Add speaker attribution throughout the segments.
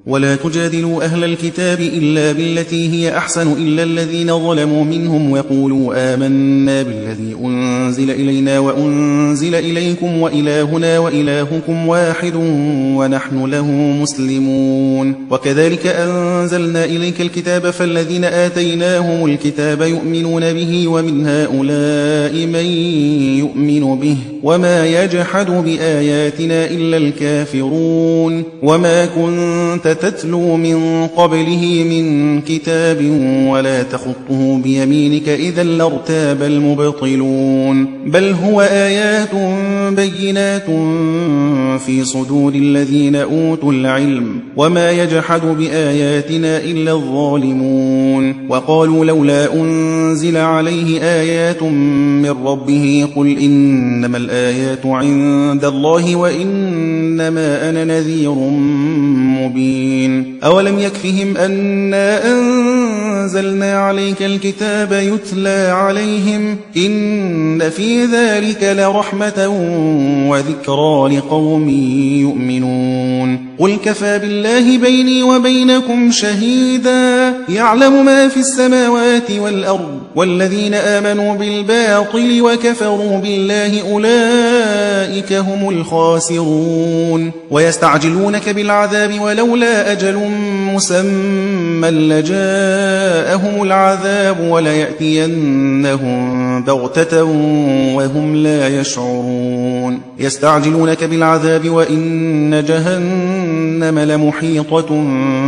Speaker 1: ولا تجادلوا أهل الكتاب إلا بالتي هي أحسن إلا الذين ظلموا منهم ويقولوا آمنا بالذي أنزل إلينا وأنزل إليكم وإلهنا وإلهكم واحد ونحن له مسلمون. وكذلك أنزلنا إليك الكتاب فالذين آتيناهم الكتاب يؤمنون به ومن هؤلاء من يؤمن به وما يجحد بآياتنا إلا الكافرون. وما كنت تتلو من قبله من كتاب ولا تخطه بيمينك إذا لارتاب المبطلون. بل هو آيات بينات في صدور الذين أوتوا العلم وما يجحد بآياتنا إلا الظالمون. وقالوا لولا أنزل عليه آيات من ربه قل إنما الآيات عند الله وإنما أنا نذير مبين. أولم يكفهم أنا أنزلنا عليك الكتاب يتلى عليهم إن في ذلك لرحمة وذكرى لقوم يؤمنون. قل كفى بالله بيني وبينكم شهيدا يعلم ما في السماوات والأرض والذين آمنوا بالباطل وكفروا بالله أولئك هم الخاسرون. ويستعجلونك بالعذاب ولولا أجل مسمى لجاءهم العذاب وليأتينهم بغتة وهم لا يشعرون. يستعجلونك بالعذاب وإن جهنم لمحيطة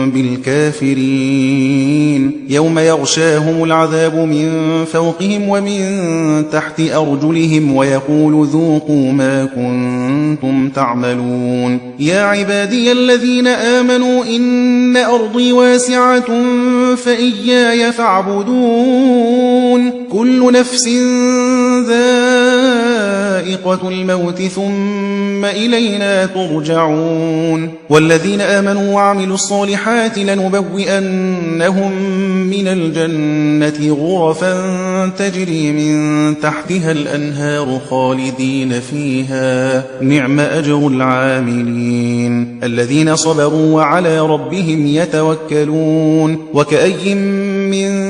Speaker 1: بالكافرين يوم يغشاهم العذاب من فوقهم ومن تحت أرجلهم ويقول ذوقوا ما كنتم تعملون. يا عبادي الذين آمنوا إن أرضي واسعة فإياي فاعبدون. كل نفس ذائقة الموت ثم إلينا ترجعون. والذين آمنوا وعملوا الصالحات لنبوئنهم من الجنة غرفا تجري من تحتها الأنهار خالدين فيها نعم أجر العاملين الذين صبروا وعلى ربهم يتوكلون. وكأي من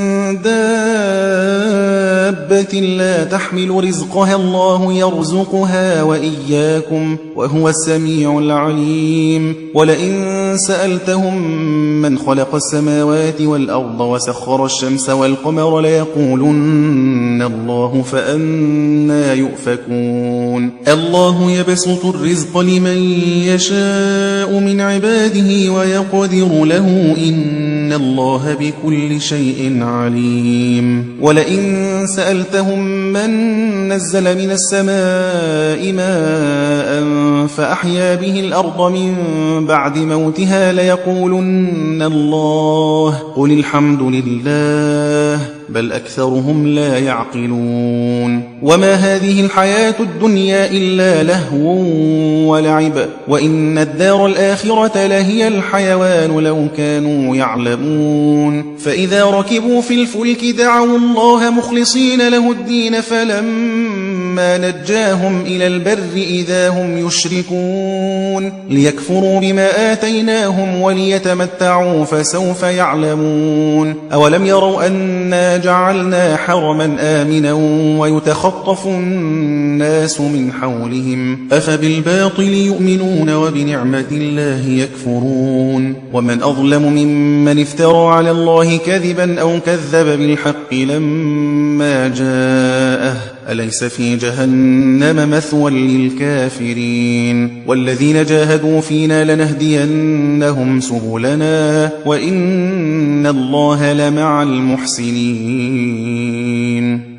Speaker 1: دابة لا تحمل رزقها الله يرزقها وإياكم وهو السميع العليم. ولئن سألتهم من خلق السماوات والأرض وسخر الشمس والقمر ليقولن الله فأنى يؤفكون. الله يبسط الرزق لمن يشاء من عباده ويقدر له إن الله بكل شيء عليم. ولئن سألتهم من نزل من السماء ماء فأحيا به الأرض من بعد موتها ليقولن الله قل الحمد لله بل أكثرهم لا يعقلون. وما هذه الحياة الدنيا إلا لهو ولعب وإن الدار الآخرة لهي الحيوان لو كانوا يعلمون. فإذا ركبوا في الفلك دعوا الله مخلصين له الدين فلما نجاهم إلى البر إذا هم يشركون ليكفروا بما آتيناهم وليتمتعوا فسوف يعلمون. أولم يروا أنا جعلنا حرما آمنا ويتخطف الناس من حولهم أفبالباطل يؤمنون وبنعمة الله يكفرون. ومن أظلم ممن افترى على الله كذبا أو كذب بالحق لما جاءه أليس في جهنم مثوى للكافرين. والذين جاهدوا فينا لنهدينهم سبلنا وإن الله لمع المحسنين.